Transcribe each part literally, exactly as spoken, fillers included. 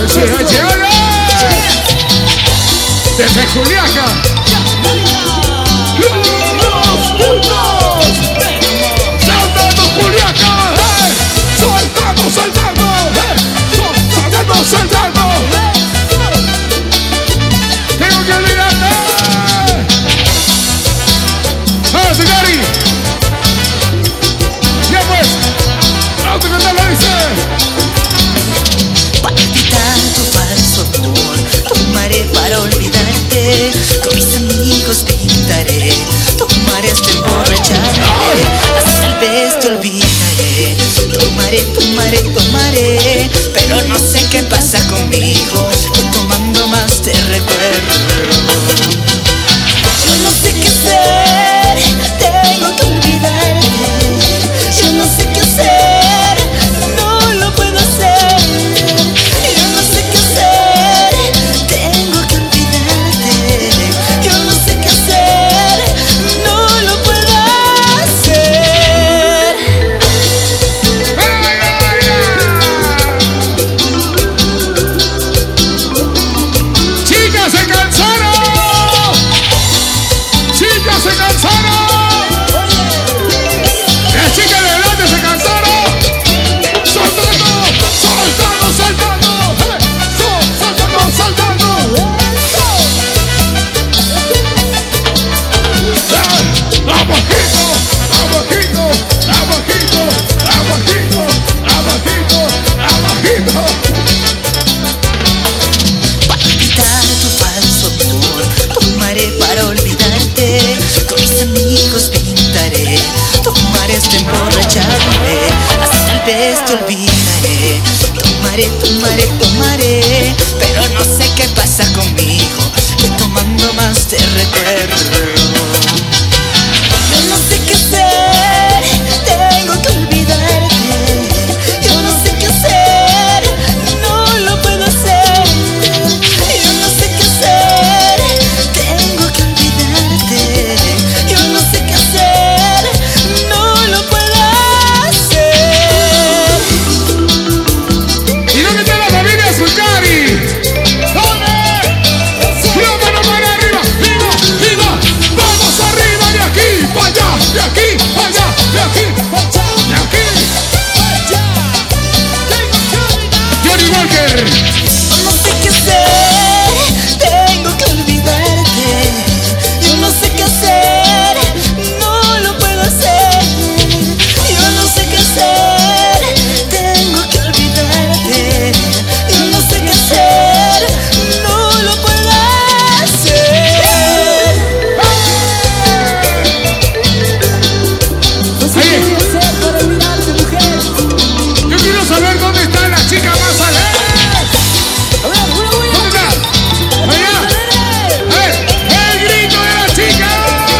Sí, llegale. Desde Juliaca. Los puntos. Saltando Juliaca. Hey. Saltando, saltando. Hey. Saltando, saltando. Tengo que olvidarte. Ah, Gary. Ya pues. Vamos a cantar, lo dice. Tu falso amor, tomaré para olvidarte. Con mis amigos pintaré, tomaré hasta emborracharme. Hasta tal vez te olvidaré. Tomaré, tomaré, tomaré, pero no sé qué pasa conmigo, que tomando más te recuerdo. Yo no sé qué hacer, tengo que olvidarte. Yo no sé qué hacer, no lo puedo hacer. Yo no sé qué hacer, tengo que olvidarte. Yo no sé qué hacer, no lo puedo hacer. ¡Chicas, se cansaron! ¡Chicas, se cansaron! ¡Las chicas de delante se cansaron! ¡Saltando! ¡Saltando, saltando! ¡Eh! ¡Saltando, saltando! ¡Abajito! ¡Abajito! ¡Abajito! ¡Abajito! ¡Abajito! ¡Abajito! Para quitar tu falso amor, tomaré para olvidarte. Con mis amigos pintaré, tomaré hasta emborracharme. Hasta tal vez te olvidaré. Tomaré, tomaré, tomaré, pero no sé qué pasa conmigo, que tomando más te recuerdo. Yo no sé qué hacer, tengo que olvidarte. Yo no sé qué hacer, no lo puedo hacer. Yo no sé qué hacer, tengo que olvidarte. Yo no sé qué hacer, no lo puedo hacer. ¿Y dónde está la familia Zulcari? ¿Dónde? ¡La mano para arriba! ¡Viva! ¡Viva! ¡Vamos arriba! ¡De aquí para allá! ¡De aquí para allá! ¡De aquí para allá! ¡De aquí! Johnny Walker. No sé qué hacer, tengo que olvidarte. Yo no sé qué hacer, no lo puedo hacer. Yo no sé qué hacer, tengo que olvidarte. Yo no sé qué hacer, no lo puedo hacer. No sé qué hacer para olvidarte, mujer. Yo quiero saber dónde está la chica más alegre. ¿Dónde está? Allá. A ver, el grito de la chica.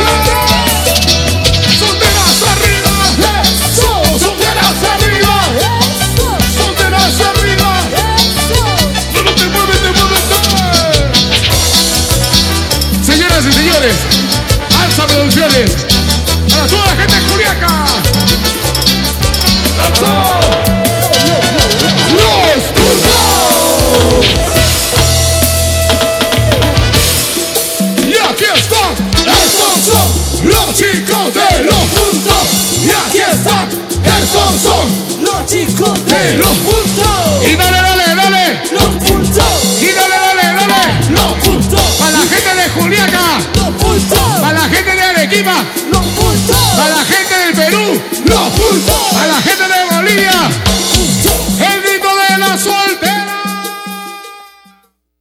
Solteras arriba. Solteras arriba. Solteras arriba. No, no te mueves, te mueves. Señoras y señores, Alza Producciones. Para toda la gente de Juliaca. ¡Alza! ¡Los puntos! Y aquí están, estos son los chicos de los puntos. Y aquí están, estos son Los chicos de los puntos. Y dale, dale, dale. los puntos, Y dale, dale, dale. los puntos, Para la gente de Juliaca. los puntos, Para la gente de Arequipa. los puntos, Para la gente del Perú. Los puntos. Para la gente de Bolivia.